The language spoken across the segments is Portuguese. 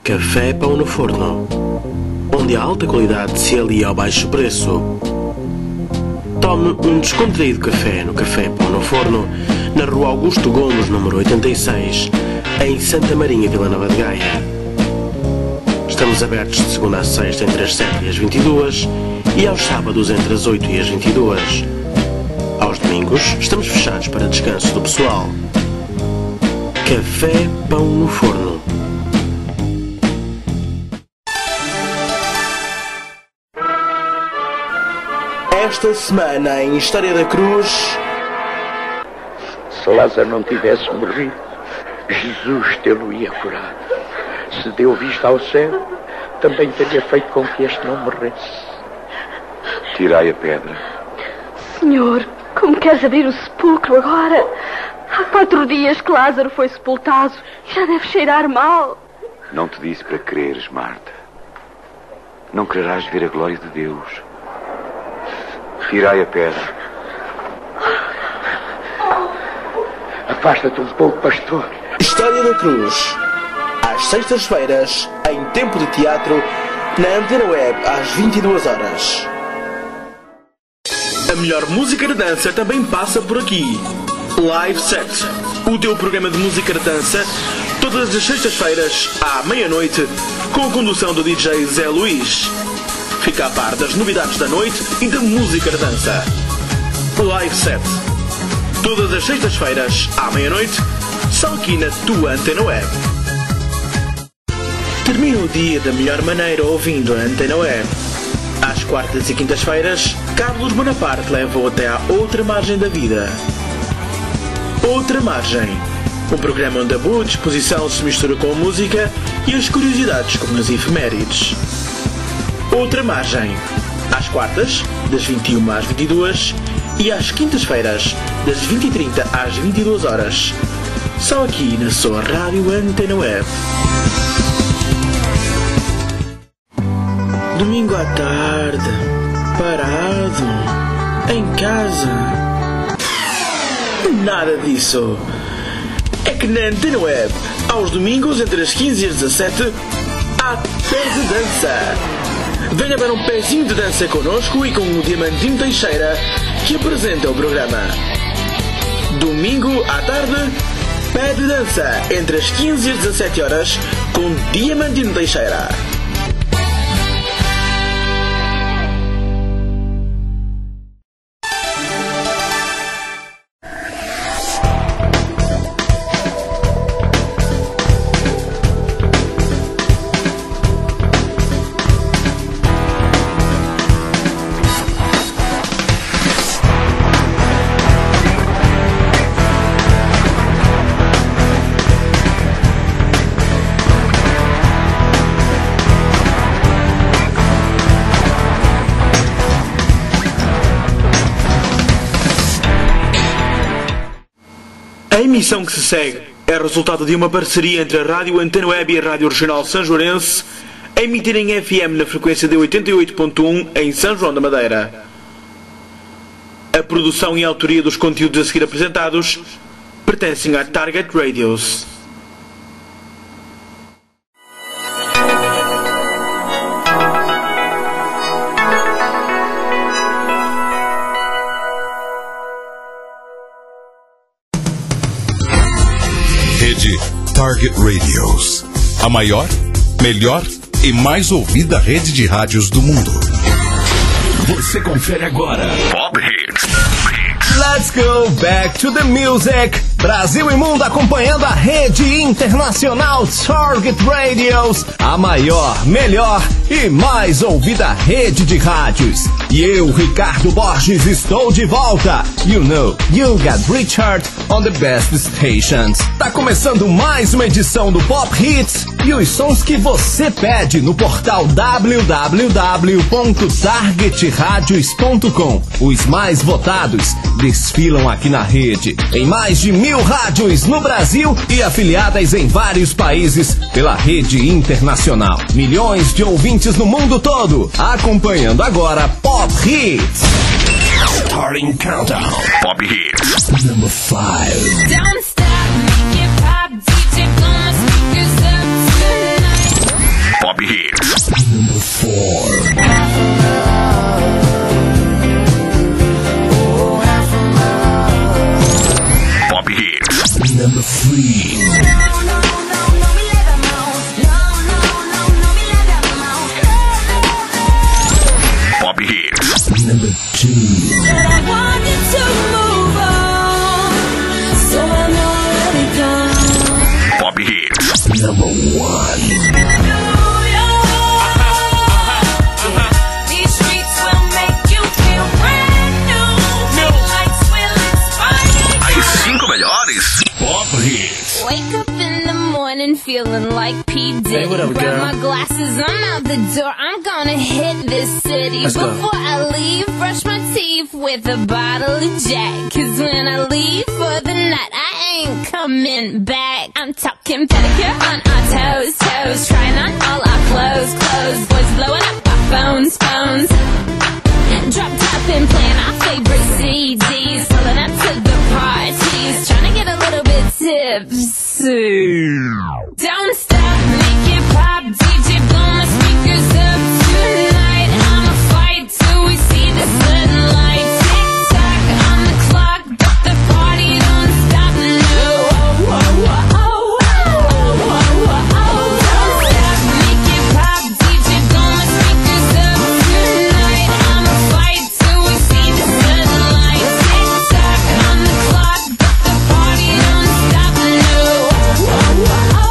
Café Pão no Forno, onde a alta qualidade se alia ao baixo preço. Tome um descontraído café no Café Pão no Forno, na Rua Augusto Gomes, número 86, em Santa Marinha, Vila Nova de Gaia. Estamos abertos de segunda a sexta entre as 7 e as 22 e aos sábados entre as 8 e as 22. Aos domingos estamos fechados para descanso do pessoal. Café Pão no Forno. Esta semana em História da Cruz. Se Lázaro não tivesse morrido, Jesus tê-lo ia curar. Se deu vista ao céu, também teria feito com que este não morresse. Tirai a pedra. Senhor, como queres abrir o sepulcro agora? Há 4 dias que Lázaro foi sepultado. Já deve cheirar mal. Não te disse para creres, Marta. Não quererás ver a glória de Deus. Tirai a pedra. Afasta-te um pouco, pastor. História da Cruz. Às sextas-feiras, em tempo de teatro, na Antena Web, às 22 horas. A melhor música de dança também passa por aqui. Live Set, o teu programa de música de dança, todas as sextas-feiras, à meia-noite, com a condução do DJ Zé Luís. Fica a par das novidades da noite e da música de dança. Live Set, todas as sextas-feiras, à meia-noite, só aqui na tua Antena Web. Termina o dia da melhor maneira ouvindo a Antena Web. Às quartas e quintas-feiras, Carlos Bonaparte leva-o até à outra margem da vida. Outra Margem, um programa onde a boa disposição se mistura com a música e as curiosidades como as efemérides. Outra Margem, às quartas, das 21 às 22 e às quintas-feiras, das 20h30 às 22 horas. Só aqui na sua Rádio Antena Web. Domingo à tarde, parado, em casa. Nada disso. É que na Antena Web, aos domingos entre as 15 e as 17, há Pés de Dança. Venha para um pezinho de dança connosco e com o Diamantino Teixeira, que apresenta o programa. Domingo à tarde, Pé de Dança, entre as 15 e as 17 horas, com Diamantino Teixeira. A emissão que se segue é resultado de uma parceria entre a Rádio Antena Web e a Rádio Regional Sanjoarense, a emitir em FM na frequência de 88.1 em São João da Madeira. A produção e a autoria dos conteúdos a seguir apresentados pertencem à Target Radios. Target Radios, a maior, melhor e mais ouvida rede de rádios do mundo. Você confere agora Pop Hits. Let's go back to the music. Brasil e mundo acompanhando a rede internacional Target Radios, a maior, melhor e mais ouvida rede de rádios. E eu, Ricardo Borges, estou de volta. You know, you got Richard on the best stations. Tá começando mais uma edição do Pop Hits e os sons que você pede no portal www.targetradios.com. Os mais votados desfilam aqui na rede, em mais de 1000 rádios no Brasil e afiliadas em vários países pela rede internacional. Milhões de ouvintes no mundo todo, acompanhando agora Pop Hits. Starting countdown. Pop Hits. Number 5. Don't stop, make it pop, DJ blow my speakers up tonight. Pop Hits. Number 2. I wanted to move on, so I'm already gone. Pop Hits. Number 1. These streets will make you feel brand new. Lights will inspire you. As 5 melhores. Pop Hits. Wake up in the morning feeling like P. Diddy. Hey, what up, Grab girl? my glasses, I'm out the door. I'm gonna hit this city. Let's go. Before I leave, brush my teeth with a bottle of Jack. 'Cause when I leave for the night, I ain't coming back. I'm talking pedicure on our toes, toes. Trying on all our clothes, clothes. Boys blowing up our phones, phones. Drop top and playing our favorite CDs. Pulling up to the parties. Trying to get a little bit tipsy. Don't stop, make it pop. DJ blow my speakers up tonight. I'ma fight till we see the sunlight. Tick tock on the clock, but the party don't stop. No. Oh, oh, oh, oh, oh, oh, oh. Don't stop, make it pop. DJ blow my speakers up tonight. I'ma fight till we see the sunlight. Tick tock on the clock, but the party don't stop. No. Oh, oh, oh,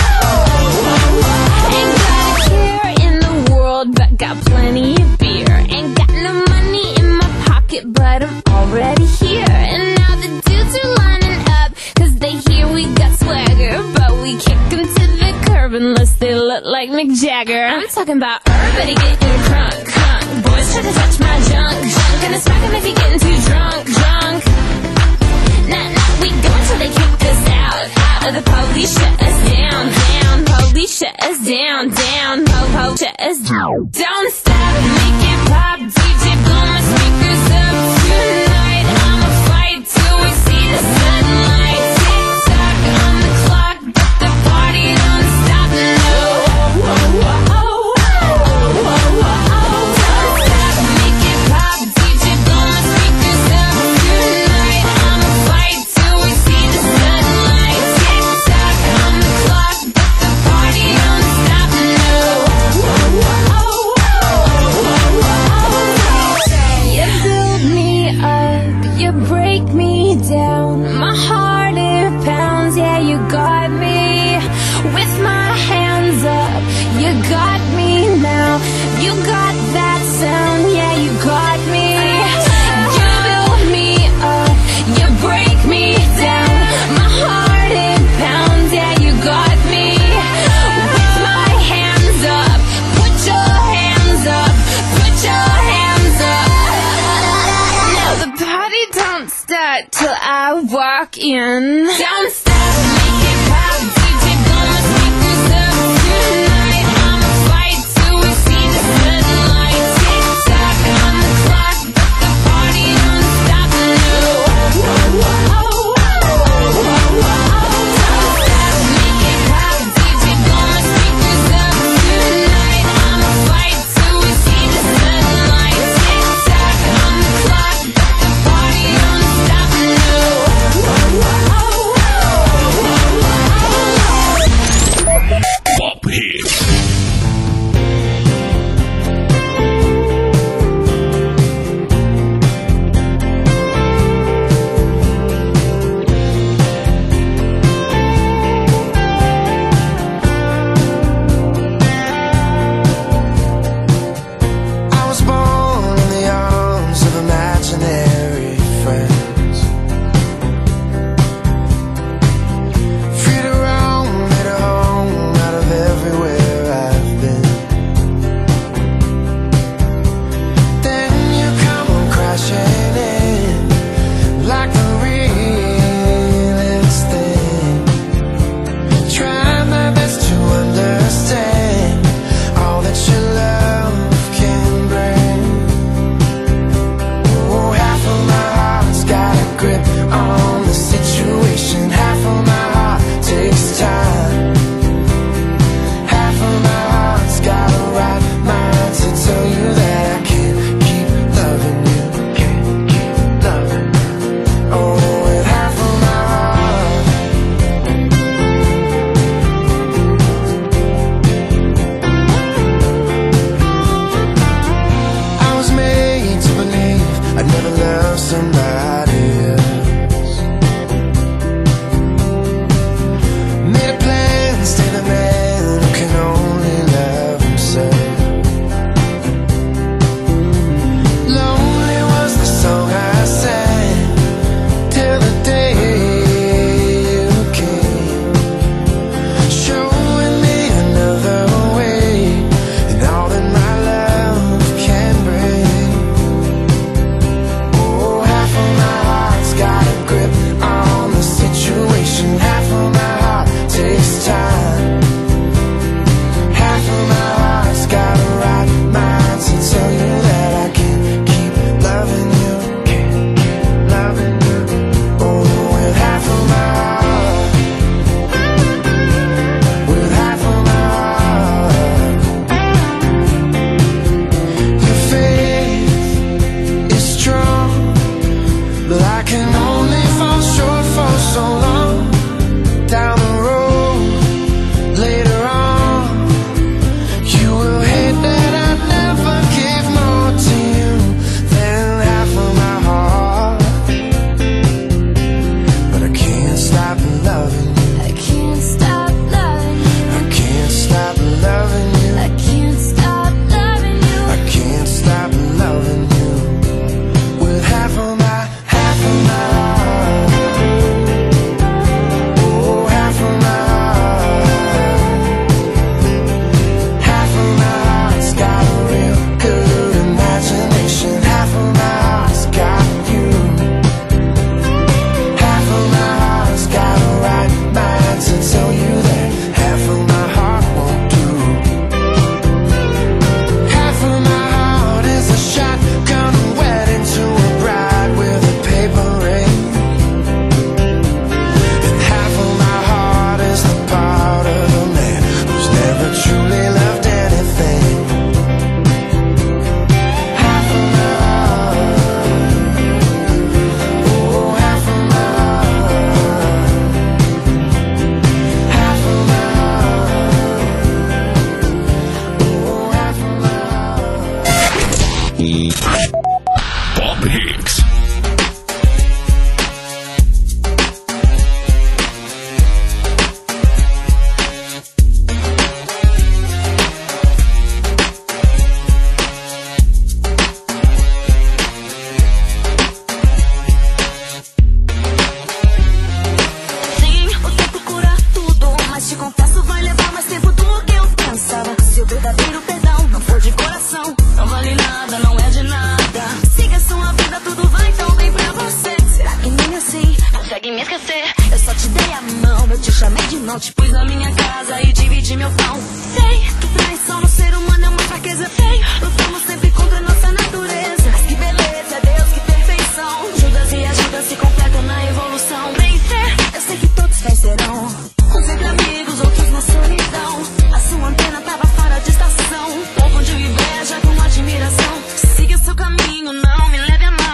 oh. Ain't got a care in the world, but got plenty of beer. Ain't got no money in my pocket, but I'm already here. And now the dudes are lining up, 'cause they hear we got swagger. But we kick them to the curb unless they look like Mick Jagger. I'm talking about everybody getting crunk, crunk. Boys try to touch my junk, junk. Gonna smack him if he getting too drunk, drunk. Nah, nah, we go until they kick us out, out. Or the police shut us down, down. Police shut us down, down. Po-po shut us down. Don't stop, make it pop. DJ blow my speakers up tonight. I'ma fight till we see the sunlight. Tick tock on the clock, but the party don't stop. No. Oh, oh, oh, oh, oh, oh. Don't stop, make it pop. DJ blow my speakers up tonight. I'ma fight till we see the sunlight. Tick tock on the clock, but the party don't stop. No. Oh, oh, oh, oh, oh. You build me up, you break me down. My heart it pounds, yeah, you got me. With my hands up, you got me now. You got that sound, yeah, you got me. You build me up, you break me down. My heart it pounds, yeah, you got me. With my hands up, put your hands up, put your hands up. No, the party don't start till I walk in. Don't stop, make it pop. DJ blow my speakers up tonight. I'ma fight till we see the sunlight. Tick tock on the clock, but the party don't stop. No. Oh, oh, oh, oh, oh, oh. Don't stop, make it pop. DJ blow my speakers up tonight. I'ma fight till we see the sunlight. Tick tock on the clock, but the party don't stop. No. Oh, oh, oh. tell you that half of my heart won't do. Half of my heart is a shotgun wedding to a bride with a paper ring. And half of my heart is the part of a man who's never truly loved anything. Half of my heart, oh, half of my heart. Half of my heart, oh, half of my heart. Pop Hits. Sim, você procura tudo, mas te confesso vai levar mais tempo do que eu pensava. Se o verdadeiro perdão não for de coração, não vale nada, não é de nada. Siga sua vida, tudo vai tão bem pra você. Será que nem assim consegue me esquecer? Eu só te dei a mão, eu te chamei de não, te pus na minha casa e dividi meu pão. Sei que traição no ser humano é uma fraqueza, bem, lutamos sempre contra a nossa natureza. Mas que beleza, Deus, que perfeição. Judas e ajudas se completam na evolução. Vencer, eu sei que todos vencerão. Uns entre amigos, outros na solidão. A sua antena tava fora de estação. Povo de inveja com admiração. Siga seu caminho, não me leve a mal.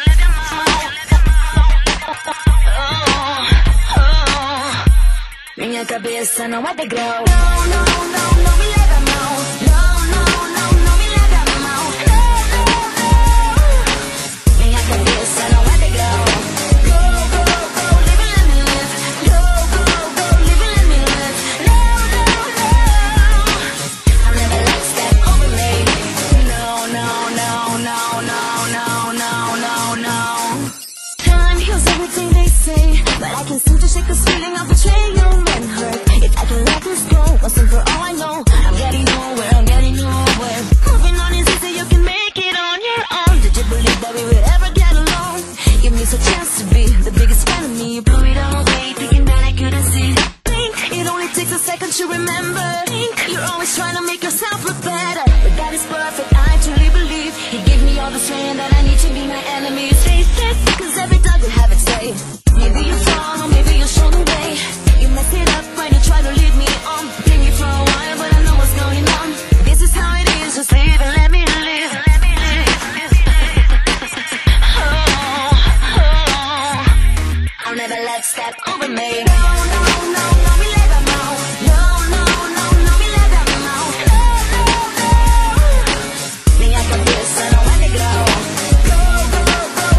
Minha cabeça não é degrau. Não, não, não, não me leve a mal. Não, não, não, não me leve a mal. Não, não, não. Minha cabeça não é degrau. Go, go, go, live and let me live. Go, go, go, live and let me live. No, no, no. I'll never let it step over me. No, no, no, no, no, no, no, no, no. Time heals everything they say, but I can seem to shake this feeling of betrayal and hurt. If I can let this go, once and for all I know, I'm getting nowhere, I'm getting nowhere. Moving on is easy, you can make it on your own. Did you believe that we would ever get along? Give me a chance to be the biggest fan of me. You blew it all away, thinking that I couldn't see. Think it only takes a second to remember. Think you're always trying to make yourself look better, but God is perfect, I truly believe. He gave me all the strength that I need to be my enemy. Face it, cause every dog will have its day. Maybe you fall, or maybe you show the way. You mess it up when you try to lead me on. Play me for a while, but I know what's going on. This is how it is, just live and let me live. Let me live. Oh, oh. I'll never let step over me. No, no, no, no, me leve a mal. No, no, no, no, me leve a mal. No, no, no. Minha cabeça não é degrau. Go, go, go,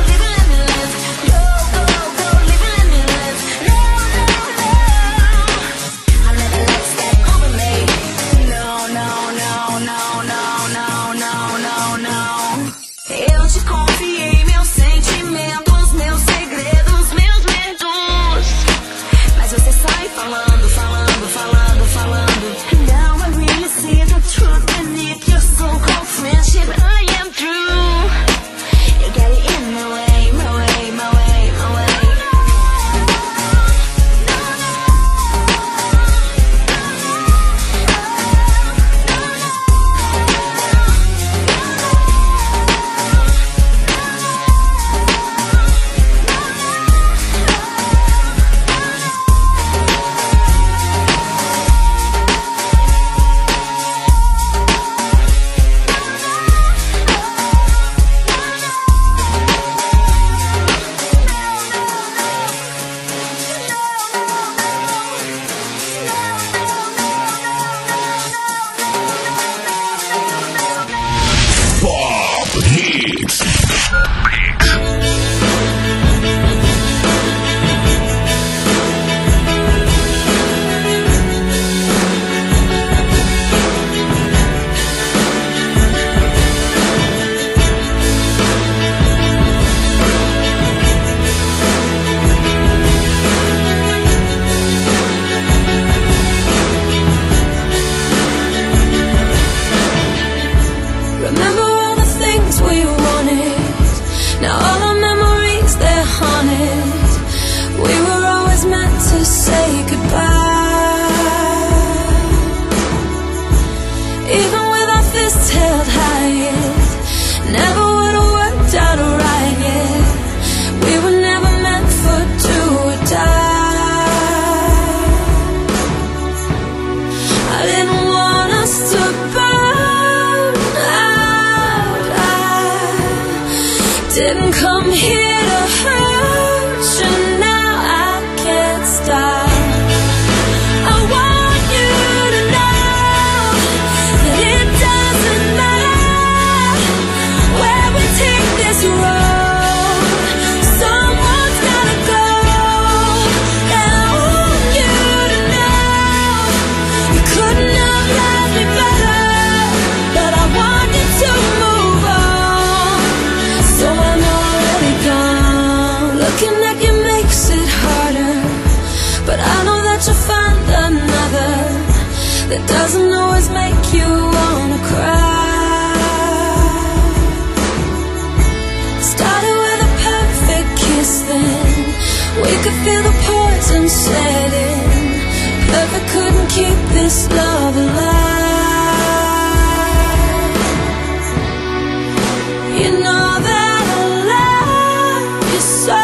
come here to hurt you. Now I can't stop. I want you to know that it doesn't matter where we take this road. Someone's gotta go. And I want you to know you couldn't have loved me better, but I want you to move on. So I'm already gone. Looking at you makes it harder, but I know that you'll find another that doesn't always make you wanna cry. Started with a perfect kiss, then we could feel the poison set in. Perfect couldn't keep this love alive. You know that I love you so.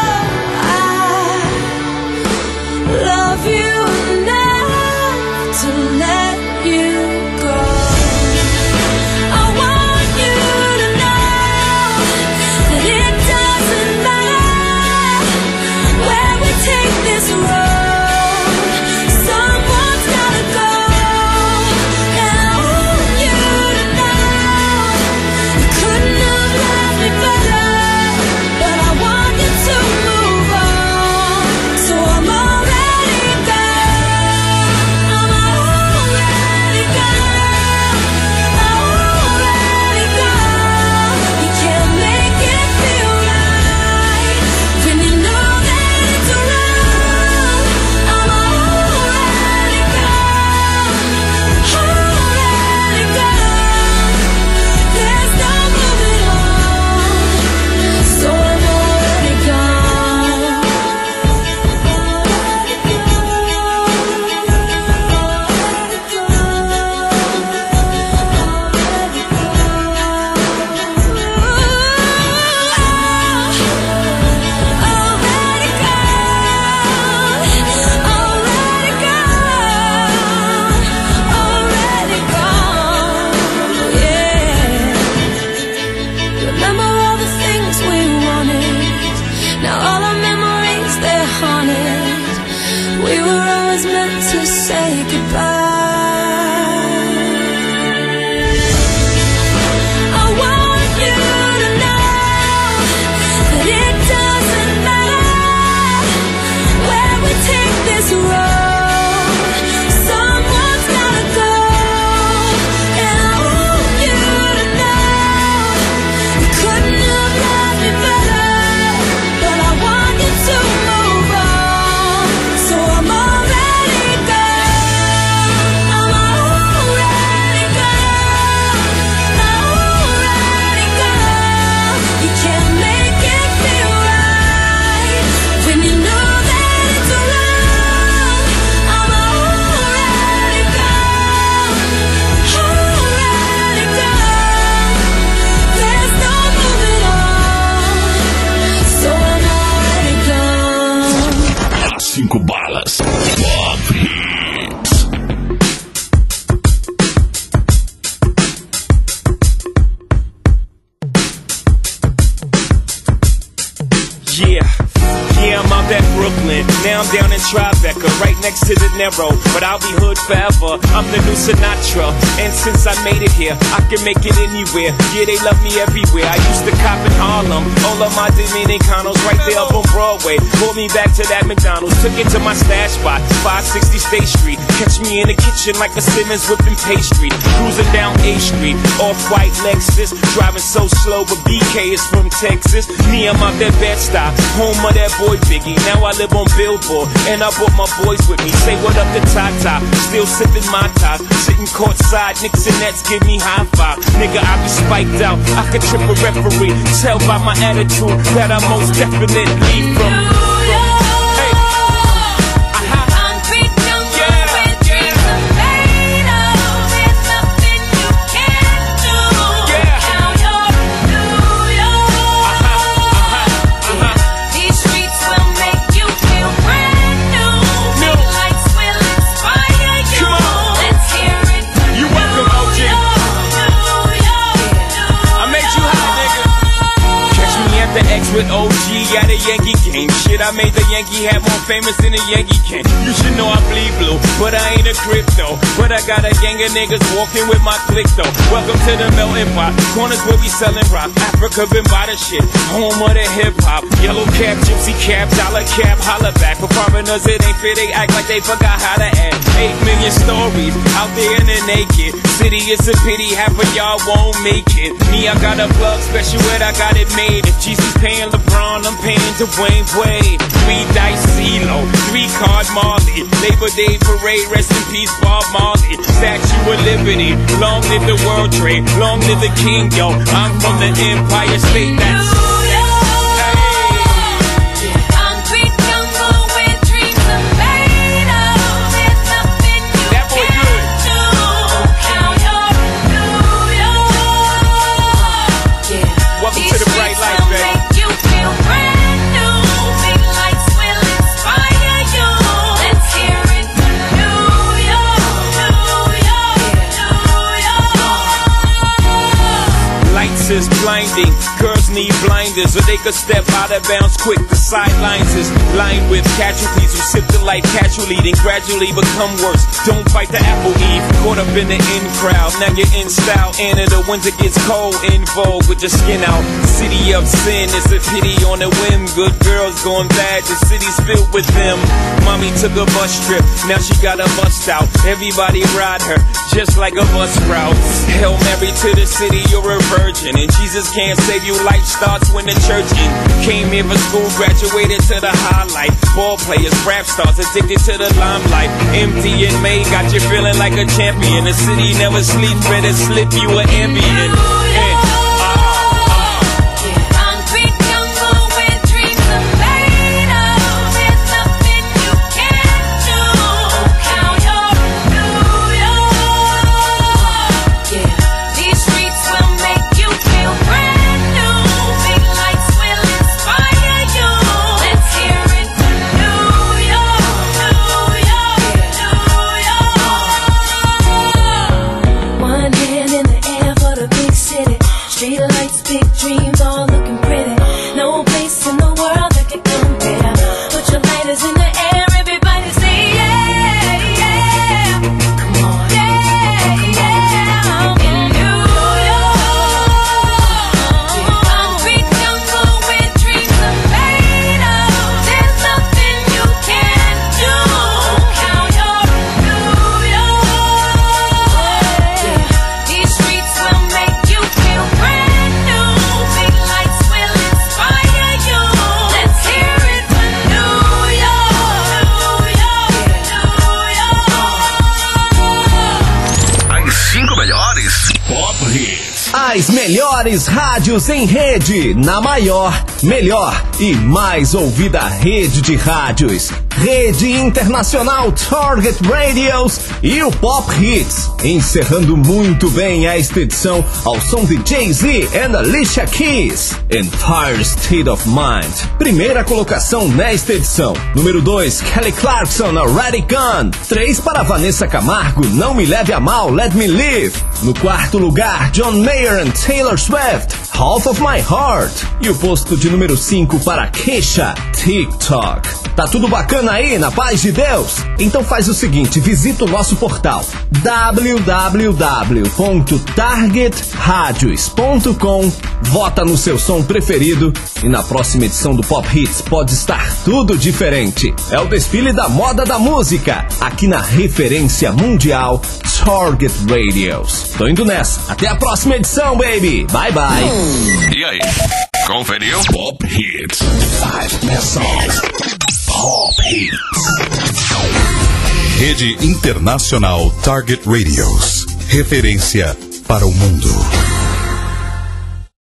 I love you enough to let you go. I want you to know that it doesn't matter where we take this road. Someone's gotta go. And I want you to know you couldn't have loved me better, but I want you to move on. So I'm already gone. I'm already gone. Already gone. You can't make it feel right when you know that it's wrong. I'm already gone. Already gone. There's no moving on. So I'm already gone. Remember all the things we wanted. Now all our memories, they're haunted. We were always meant to say goodbye. I want you to know that it doesn't matter where we take this road. Someone's gotta go. And I want you to know you couldn't have loved me better, but I want you to move on. So I'm already gone. I'm already gone. Already gone. You can't make it feel right when you know that it's wrong. I'm already gone. Already gone. There's no moving on. So I'm already gone. 5 balas. Pop Hits. Yeah, I'm out at Brooklyn. Now I'm down in Tribeca, right next to the Narrow. But I'll be hood forever. I'm the new Sinatra. And since I made it here, I can make it anywhere. Yeah, they love me everywhere. I used to cop in Harlem. All of my Dominicanos right there up on Broadway. Pulled me back to that McDonald's. Took it to my stash spot, 560 State Street. Catch me in the kitchen like a Simmons whipping pastry. Cruising down A Street, off-white Lexus. Driving so slow, but BK is from Texas. Me, I'm out that Bed-Stuy, home of that boy Biggie. Now I live on Billboard, and I brought my boys with me. Say what up to Tata, still sipping my top. Sitting courtside, Knicks and Nets give me high five. Nigga, I be spiked out, I could trip a referee. Tell by my attitude that I most definitely from. at a Yankee game. Shit, I made the Yankee hat more famous than the Yankee can. You should know I bleed blue, but I ain't a crypto. But I got a gang of niggas walking with my click though. Welcome to the melting pot. Corners where we selling rock. Africa been by the shit. Home of the hip hop. Yellow cap, gypsy cap, dollar cap, holla back. For foreigners it ain't fair, they act like they forgot how to act. 8 million stories out there in the naked city. It's a pity half of y'all won't make it. Me, I got a plug special ed, I got it made. If Jesus paying LeBron, I'm paying Dwayne Wade. 3 dice CeeLo, 3 card Marley. Labor Day parade, rest in peace Bob Marley. Statue of Liberty, long live the World Trade, long live the King, yo. I'm from the Empire State, that's is blinding. Girls need blinders, or they could step out of bounds quick. The sidelines is lined with casualties who sip the life casually, then gradually become worse. Don't fight the apple eve, caught up in the in crowd. Now you're in style, and in the winter gets cold. In vogue with your skin out. City of sin, it's a pity on a whim. Good girls going bad, the city's filled with them. Mommy took a bus trip, now she got a bust out. Everybody ride her, just like a bus route. Hail Mary to the city, you're a virgin. And Jesus can't save you, life starts when the church in. Came here for school, graduated to the highlight. Ball players, rap stars, addicted to the limelight. Empty in May, got you feeling like a champion. The city never sleeps, better slip you an ambient. As melhores rádios em rede, na maior, melhor e mais ouvida rede de rádios. Rede Internacional Target Radios e o Pop Hits, encerrando muito bem esta edição ao som de Jay-Z and Alicia Keys, Entire State of Mind. Primeira colocação nesta edição. Número 2, Kelly Clarkson, Already Gone. 3 para Vanessa Camargo, Não Me Leve a Mal, Let Me Live. No quarto lugar, John Mayer and Taylor Swift, Half of My Heart. E o posto de número 5 para Kesha, TikTok. Tá tudo bacana aí, na paz de Deus? Então faz o seguinte, visita o nosso portal www.targetradios.com, vota no seu som preferido e na próxima edição do Pop Hits pode estar tudo diferente. É o desfile da moda da música, aqui na referência mundial Target Radios. Tô indo nessa. Até a próxima edição, baby. Bye, bye. E aí? Conferiu? Pop Hits. 5 best songs. Pop Hits. Rede Internacional Target Radios. Referência para o mundo.